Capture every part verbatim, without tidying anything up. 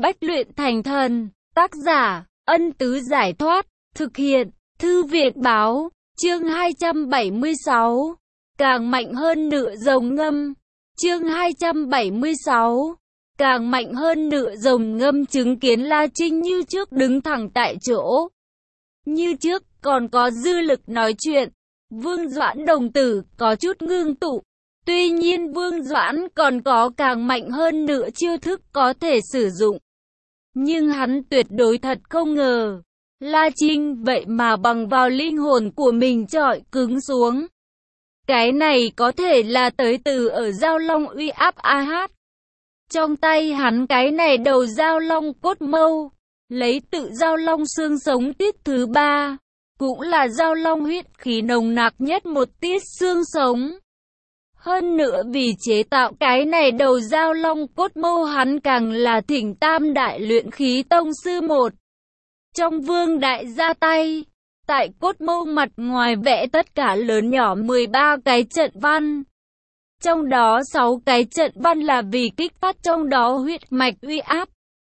Bách luyện thành thần. Tác giả, Ân Tứ Giải Thoát. Thực hiện, Thư Việt Báo. Chương hai trăm bảy mươi sáu. Càng mạnh hơn nửa rồng ngâm. Chương hai trăm bảy mươi sáu. Càng mạnh hơn nửa rồng ngâm chứng kiến La Trinh như trước đứng thẳng tại chỗ. Như trước, còn có dư lực nói chuyện. Vương Doãn đồng tử có chút ngưng tụ. Tuy nhiên Vương Doãn còn có càng mạnh hơn nửa chiêu thức có thể sử dụng. Nhưng hắn tuyệt đối thật không ngờ. La Trinh vậy mà bằng vào linh hồn của mình chọi cứng xuống. Cái này có thể là tới từ ở Giao Long uy áp a hát. Trong tay hắn cái này đầu Giao Long cốt mâu, lấy tự Giao Long xương sống tiết thứ ba, cũng là Giao Long huyết khí nồng nặc nhất một tiết xương sống. Hơn nữa vì chế tạo cái này đầu Giao Long cốt mâu hắn càng là thỉnh tam đại luyện khí tông sư một. Trong vương đại ra tay, tại cốt mâu mặt ngoài vẽ tất cả lớn nhỏ mười ba cái trận văn. Trong đó sáu cái trận văn là vì kích phát trong đó huyết mạch uy áp.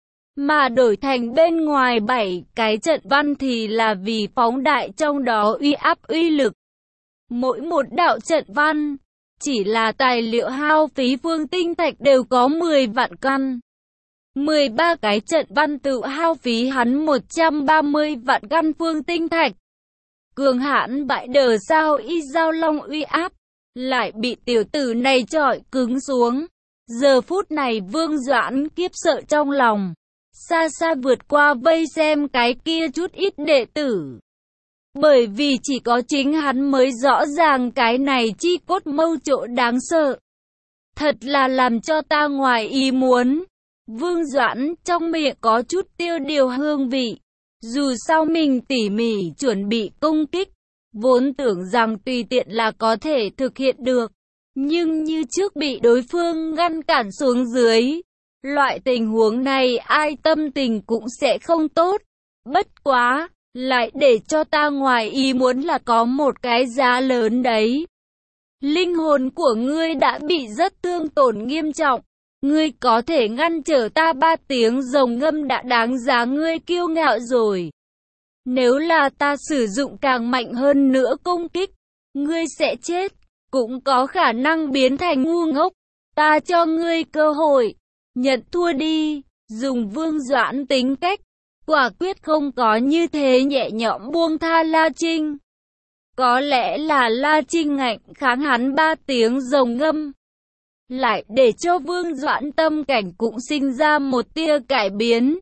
Mà đổi thành bên ngoài bảy cái trận văn thì là vì phóng đại trong đó uy áp uy lực. Mỗi một đạo trận văn, chỉ là tài liệu hao phí phương tinh thạch đều có mười vạn căn. mười ba cái trận văn tự hao phí hắn một trăm ba mươi vạn căn phương tinh thạch. Cường hãn bại đờ sao y Giao Long uy áp, lại bị tiểu tử này chọi cứng xuống. Giờ phút này Vương Doãn kiếp sợ trong lòng, xa xa vượt qua vây xem cái kia chút ít đệ tử. Bởi vì chỉ có chính hắn mới rõ ràng cái này chi cốt mâu chỗ đáng sợ. Thật là làm cho ta ngoài ý muốn. Vương Doãn trong miệng có chút tiêu điều hương vị. Dù sao mình tỉ mỉ chuẩn bị công kích, vốn tưởng rằng tùy tiện là có thể thực hiện được. Nhưng như trước bị đối phương ngăn cản xuống dưới. Loại tình huống này ai tâm tình cũng sẽ không tốt. Bất quá, lại để cho ta ngoài ý muốn là có một cái giá lớn đấy. Linh hồn của ngươi đã bị rất thương tổn nghiêm trọng. Ngươi có thể ngăn trở ta ba tiếng rồng ngâm đã đáng giá ngươi kiêu ngạo rồi. Nếu là ta sử dụng càng mạnh hơn nữa công kích, ngươi sẽ chết, cũng có khả năng biến thành ngu ngốc. Ta cho ngươi cơ hội, nhận thua đi. Dùng Vương Doãn tính cách, quả quyết không có như thế nhẹ nhõm buông tha La Trinh. Có lẽ là La Trinh ngạnh kháng hắn ba tiếng rồng ngâm, lại để cho Vương Doãn tâm cảnh cũng sinh ra một tia cải biến.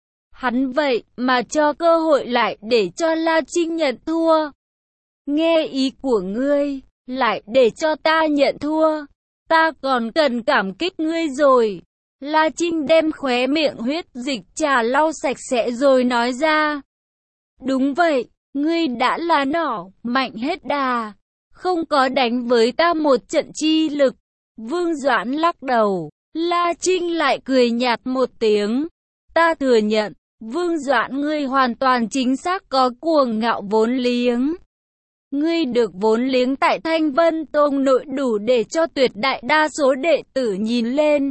Hắn vậy mà cho cơ hội lại để cho La Trinh nhận thua. Nghe ý của ngươi, lại để cho ta nhận thua. Ta còn cần cảm kích ngươi rồi. La Trinh đem khóe miệng huyết dịch trà lau sạch sẽ rồi nói ra. Đúng vậy, ngươi đã là nỏ, mạnh hết đà. Không có đánh với ta một trận chi lực. Vương Doãn lắc đầu. La Trinh lại cười nhạt một tiếng. Ta thừa nhận, Vương Doãn ngươi hoàn toàn chính xác có cuồng ngạo vốn liếng. Ngươi được vốn liếng tại Thanh Vân Tông nội đủ để cho tuyệt đại đa số đệ tử nhìn lên.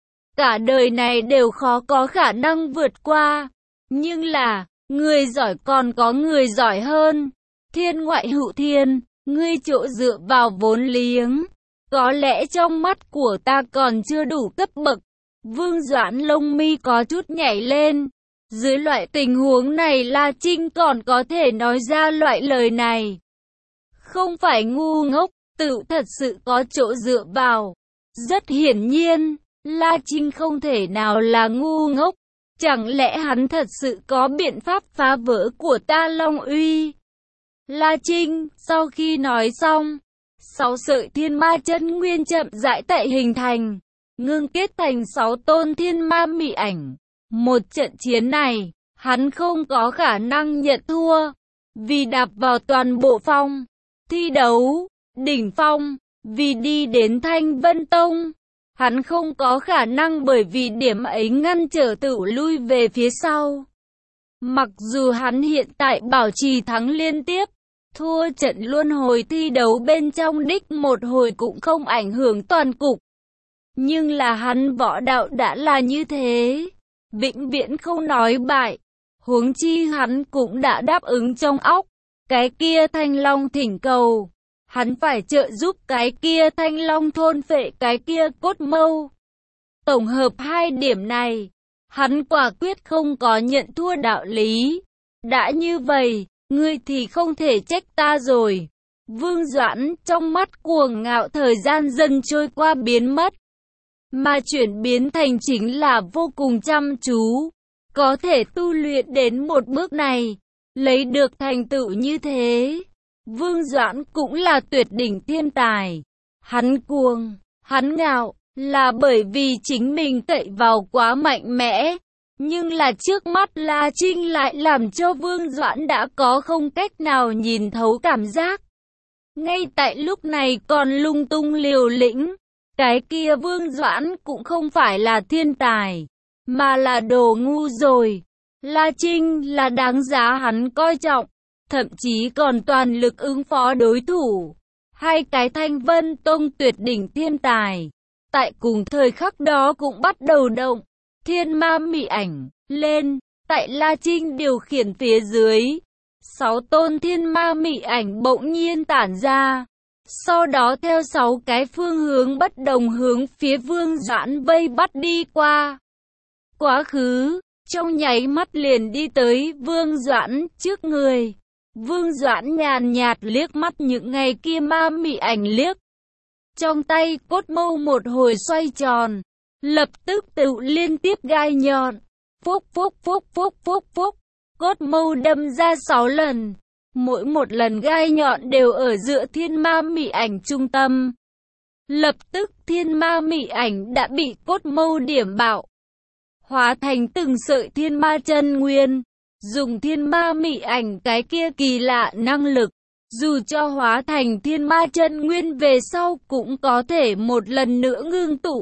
Cả đời này đều khó có khả năng vượt qua. Nhưng là, người giỏi còn có người giỏi hơn. Thiên ngoại hữu thiên, ngươi chỗ dựa vào vốn liếng. Có lẽ trong mắt của ta còn chưa đủ cấp bậc. Vương Doãn lông mi có chút nhảy lên. Dưới loại tình huống này La Trinh còn có thể nói ra loại lời này. Không phải ngu ngốc, tự thật sự có chỗ dựa vào. Rất hiển nhiên, La Trinh không thể nào là ngu ngốc. Chẳng lẽ hắn thật sự có biện pháp phá vỡ của ta Long uy? La Trinh, sau khi nói xong, sáu sợi thiên ma chân nguyên chậm rãi tại hình thành, ngưng kết thành sáu tôn thiên ma mị ảnh. Một trận chiến này, hắn không có khả năng nhận thua, vì đạp vào toàn bộ phong thi đấu, đỉnh phong, vì đi đến Thanh Vân Tông. Hắn không có khả năng bởi vì điểm ấy ngăn trở tự lui về phía sau. Mặc dù hắn hiện tại bảo trì thắng liên tiếp, thua trận luân hồi thi đấu bên trong đích một hồi cũng không ảnh hưởng toàn cục. Nhưng là hắn võ đạo đã là như thế. vĩnh viễn không nói bại. Huống chi hắn cũng đã đáp ứng trong óc, cái kia thanh long thỉnh cầu. Hắn phải trợ giúp cái kia thanh long thôn phệ cái kia cốt mâu. Tổng hợp hai điểm này, hắn quả quyết không có nhận thua đạo lý. Đã như vậy, ngươi thì không thể trách ta rồi. Vương Doãn trong mắt cuồng ngạo thời gian dần trôi qua biến mất, mà chuyển biến thành chính là vô cùng chăm chú. Có thể tu luyện đến một bước này, lấy được thành tựu như thế. Vương Doãn cũng là tuyệt đỉnh thiên tài. Hắn cuồng, hắn ngạo, là bởi vì chính mình cậy vào quá mạnh mẽ. Nhưng là trước mắt La Trinh lại làm cho Vương Doãn đã có không cách nào nhìn thấu cảm giác. Ngay tại lúc này còn lung tung liều lĩnh. Cái kia Vương Doãn cũng không phải là thiên tài, mà là đồ ngu rồi. La Trinh là đáng giá hắn coi trọng, thậm chí còn toàn lực ứng phó đối thủ. Hai cái Thanh Vân Tông tuyệt đỉnh thiên tài, tại cùng thời khắc đó cũng bắt đầu động. Thiên ma mị ảnh lên, tại La Trinh điều khiển phía dưới, sáu tôn thiên ma mị ảnh bỗng nhiên tản ra. Sau đó theo sáu cái phương hướng bất đồng hướng phía Vương Doãn vây bắt đi qua. Quá khứ, trong nháy mắt liền đi tới Vương Doãn trước người. Vương Doãn nhàn nhạt liếc mắt những ngày kia ma mị ảnh liếc. Trong tay cốt mâu một hồi xoay tròn, lập tức tự liên tiếp gai nhọn. Phúc phúc phúc phúc phúc phúc, cốt mâu đâm ra sáu lần. Mỗi một lần gai nhọn đều ở giữa thiên ma mị ảnh trung tâm. Lập tức thiên ma mị ảnh đã bị cốt mâu điểm bạo, hóa thành từng sợi thiên ma chân nguyên. Dùng thiên ma mị ảnh cái kia kỳ lạ năng lực, dù cho hóa thành thiên ma chân nguyên về sau cũng có thể một lần nữa ngưng tụ.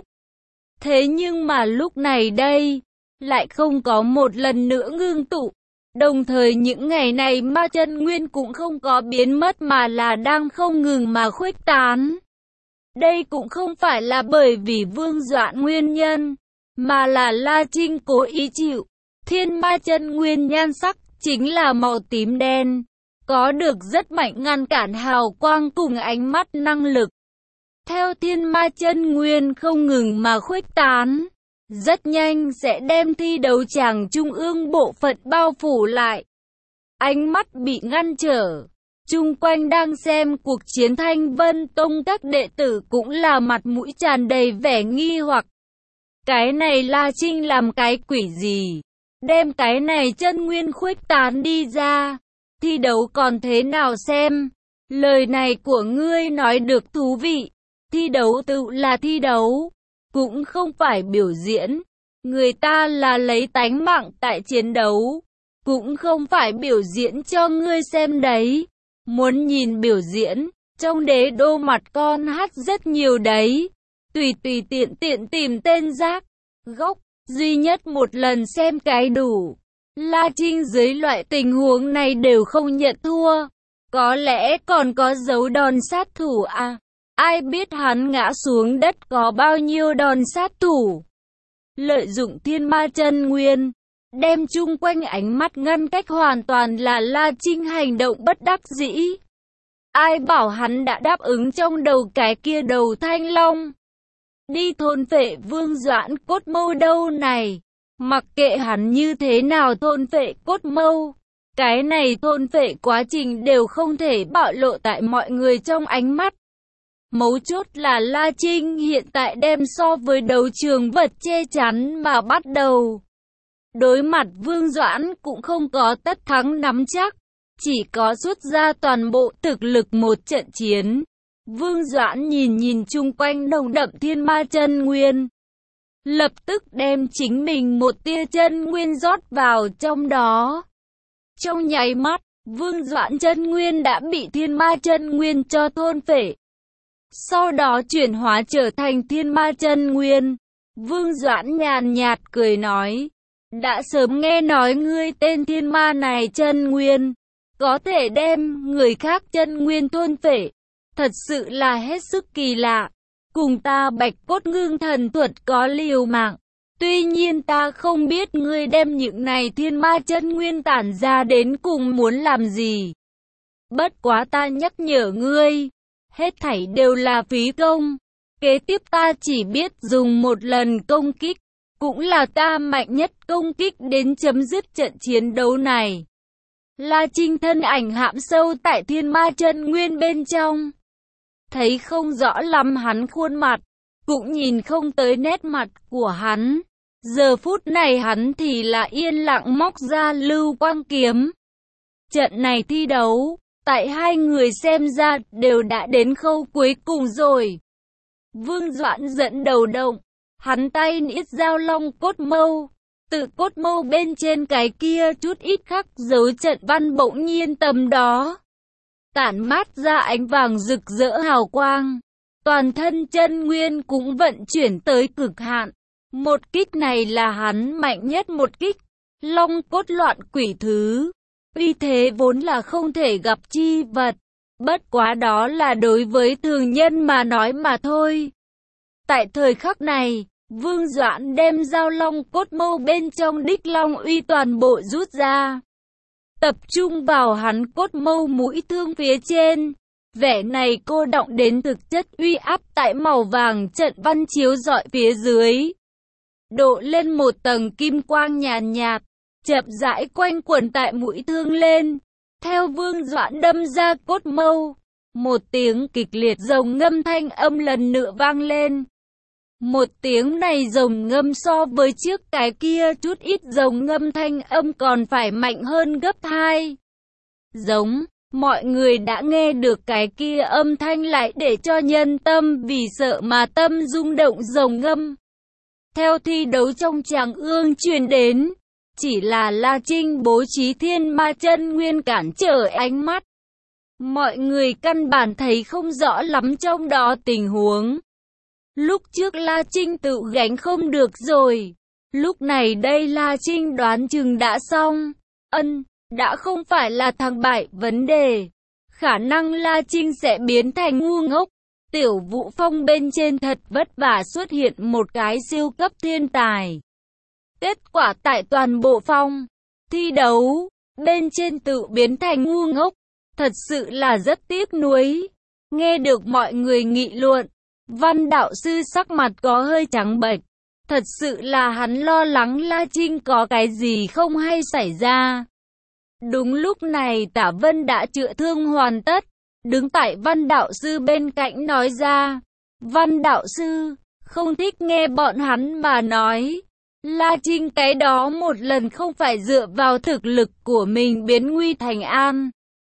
Thế nhưng mà lúc này đây, lại không có một lần nữa ngưng tụ. Đồng thời những ngày này ma chân nguyên cũng không có biến mất mà là đang không ngừng mà khuếch tán. Đây cũng không phải là bởi vì Vương Doãn nguyên nhân, mà là La Trinh cố ý chịu. Thiên ma chân nguyên nhan sắc chính là màu tím đen, có được rất mạnh ngăn cản hào quang cùng ánh mắt năng lực. Theo thiên ma chân nguyên không ngừng mà khuếch tán, rất nhanh sẽ đem thi đấu tràng trung ương bộ phận bao phủ lại. Ánh mắt bị ngăn trở, chung quanh đang xem cuộc chiến Thanh Vân Tông các đệ tử cũng là mặt mũi tràn đầy vẻ nghi hoặc. Cái này La Trinh làm cái quỷ gì? Đem cái này chân nguyên khuếch tán đi ra, thi đấu còn thế nào xem? Lời này của ngươi nói được thú vị. Thi đấu tự là thi đấu, cũng không phải biểu diễn. Người ta là lấy tánh mạng tại chiến đấu, cũng không phải biểu diễn cho ngươi xem đấy. Muốn nhìn biểu diễn, trong đế đô mặt con hát rất nhiều đấy. Tùy tùy tiện tiện tìm tên rác, gốc, duy nhất một lần xem cái đủ. La Trinh dưới loại tình huống này đều không nhận thua. Có lẽ còn có dấu đòn sát thủ à? Ai biết hắn ngã xuống đất có bao nhiêu đòn sát thủ. Lợi dụng thiên ma chân nguyên, đem chung quanh ánh mắt ngăn cách hoàn toàn là La Trinh hành động bất đắc dĩ. Ai bảo hắn đã đáp ứng trong đầu cái kia đầu thanh long. Đi thôn phệ Vương Doãn cốt mâu đâu này. Mặc kệ hắn như thế nào thôn phệ cốt mâu, cái này thôn phệ quá trình đều không thể bạo lộ tại mọi người trong ánh mắt. Mấu chốt là La Trinh hiện tại đem so với đấu trường vật che chắn mà bắt đầu. Đối mặt Vương Doãn cũng không có tất thắng nắm chắc, chỉ có xuất ra toàn bộ thực lực một trận chiến. Vương Doãn nhìn nhìn chung quanh nồng đậm thiên ma chân nguyên, lập tức đem chính mình một tia chân nguyên rót vào trong đó. Trong nháy mắt, Vương Doãn chân nguyên đã bị thiên ma chân nguyên cho thôn phệ. Sau đó chuyển hóa trở thành thiên ma chân nguyên. Vương Doãn nhàn nhạt cười nói, đã sớm nghe nói ngươi tên thiên ma này chân nguyên, có thể đem người khác chân nguyên thôn phệ. Thật sự là hết sức kỳ lạ, cùng ta Bạch Cốt Ngưng Thần thuật có liều mạng. Tuy nhiên ta không biết ngươi đem những này thiên ma chân nguyên tản ra đến cùng muốn làm gì. Bất quá ta nhắc nhở ngươi, hết thảy đều là phí công. Kế tiếp ta chỉ biết dùng một lần công kích, cũng là ta mạnh nhất công kích đến chấm dứt trận chiến đấu này. La Trinh thân ảnh hãm sâu tại thiên ma chân nguyên bên trong. Thấy không rõ lắm hắn khuôn mặt, cũng nhìn không tới nét mặt của hắn. Giờ phút này hắn thì là yên lặng móc ra lưu quang kiếm. Trận này thi đấu, tại hai người xem ra đều đã đến khâu cuối cùng rồi. Vương Doãn dẫn đầu động, hắn tay niết dao long cốt mâu. Tự cốt mâu bên trên cái kia chút ít khắc dấu trận văn bỗng nhiên tầm đó. Tản mát ra ánh vàng rực rỡ hào quang. Toàn thân chân nguyên cũng vận chuyển tới cực hạn. Một kích này là hắn mạnh nhất một kích. Long cốt loạn quỷ thứ. Uy thế vốn là không thể gặp chi vật. Bất quá đó là đối với thường nhân mà nói mà thôi. Tại thời khắc này, Vương Doãn đem dao long cốt mâu bên trong đích long uy toàn bộ rút ra. Tập trung vào hắn cốt mâu mũi thương phía trên. Vẻ này cô động đến thực chất uy áp tại màu vàng trận văn chiếu rọi phía dưới. Độ lên một tầng kim quang nhàn nhạt, chậm rãi quanh quẩn tại mũi thương lên. Theo Vương Doãn đâm ra cốt mâu, một tiếng kịch liệt rồng ngâm thanh âm lần nữa vang lên. Một tiếng này rồng ngâm so với trước cái kia chút ít rồng ngâm thanh âm còn phải mạnh hơn gấp hai. Giống, mọi người đã nghe được cái kia âm thanh lại để cho nhân tâm vì sợ mà tâm rung động rồng ngâm. Theo thi đấu trong tràng ương truyền đến, chỉ là La Trinh bố trí thiên ma chân nguyên cản trở ánh mắt. Mọi người căn bản thấy không rõ lắm trong đó tình huống. Lúc trước La Trinh tự gánh không được rồi. Lúc này đây La Trinh đoán chừng đã xong. Ân, đã không phải là thằng bại vấn đề. Khả năng La Trinh sẽ biến thành ngu ngốc. Tiểu Vũ Phong bên trên thật vất vả xuất hiện một cái siêu cấp thiên tài. Kết quả tại toàn bộ phong thi đấu, bên trên tự biến thành ngu ngốc. Thật sự là rất tiếc nuối. Nghe được mọi người nghị luận, Văn đạo sư sắc mặt có hơi trắng bệch. Thật sự là hắn lo lắng La Trinh có cái gì không hay xảy ra. Đúng lúc này Tả Vân đã chữa thương hoàn tất. Đứng tại Văn đạo sư bên cạnh nói ra. Văn đạo sư, không thích nghe bọn hắn mà nói. La Trinh cái đó một lần không phải dựa vào thực lực của mình biến nguy thành an.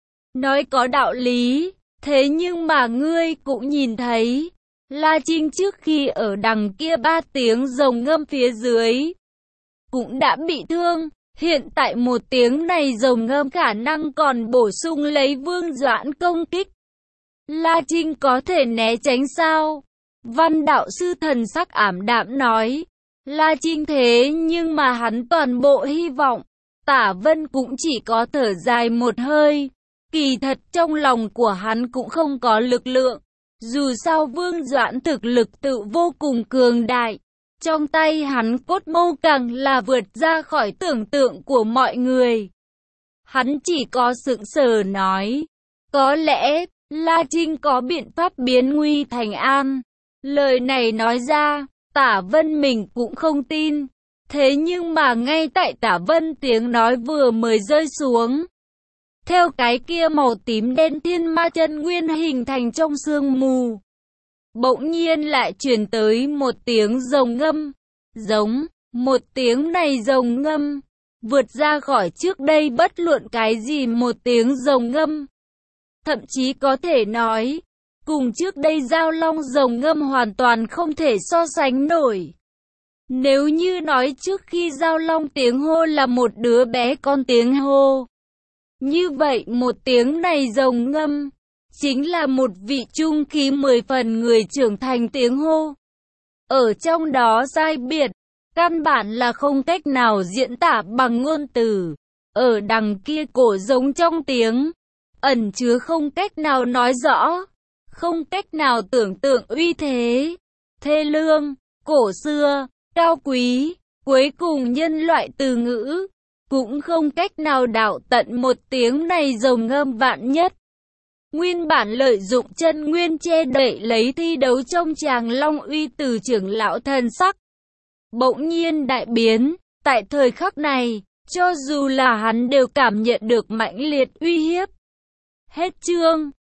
Nói có đạo lý, thế nhưng mà ngươi cũng nhìn thấy. La Trinh trước khi ở đằng kia ba tiếng rồng ngâm phía dưới cũng đã bị thương, hiện tại một tiếng này rồng ngâm khả năng còn bổ sung lấy Vương Doãn công kích. La Trinh có thể né tránh sao? Văn đạo sư thần sắc ảm đạm nói. La Trinh thế nhưng mà hắn toàn bộ hy vọng. Tả Vân cũng chỉ có thở dài một hơi. Kỳ thật trong lòng của hắn cũng không có lực lượng. Dù sao Vương Doãn thực lực tự vô cùng cường đại, trong tay hắn cốt mâu càng là vượt ra khỏi tưởng tượng của mọi người. Hắn chỉ có sững sờ nói, có lẽ La Trinh có biện pháp biến nguy thành an. Lời này nói ra, Tả Vân mình cũng không tin. Thế nhưng mà ngay tại Tả Vân tiếng nói vừa mới rơi xuống, theo cái kia màu tím đen thiên ma chân nguyên hình thành trong sương mù, bỗng nhiên lại truyền tới một tiếng rồng ngâm. Giống, một tiếng này rồng ngâm, vượt ra khỏi trước đây bất luận cái gì một tiếng rồng ngâm. Thậm chí có thể nói, cùng trước đây giao long rồng ngâm hoàn toàn không thể so sánh nổi. Nếu như nói trước khi giao long tiếng hô là một đứa bé con tiếng hô, như vậy một tiếng này rồng ngâm, chính là một vị trung khí mười phần người trưởng thành tiếng hô. Ở trong đó sai biệt, căn bản là không cách nào diễn tả bằng ngôn từ. Ở đằng kia cổ giống trong tiếng, ẩn chứa không cách nào nói rõ, không cách nào tưởng tượng uy thế, thê lương, cổ xưa, cao quý. Cuối cùng nhân loại từ ngữ cũng không cách nào đạo tận một tiếng này rồng ngâm vạn nhất. Nguyên bản lợi dụng chân nguyên che đậy lấy thi đấu trong tràng long uy từ trưởng lão thần sắc bỗng nhiên đại biến. Tại thời khắc này, cho dù là hắn đều cảm nhận được mãnh liệt uy hiếp. Hết chương.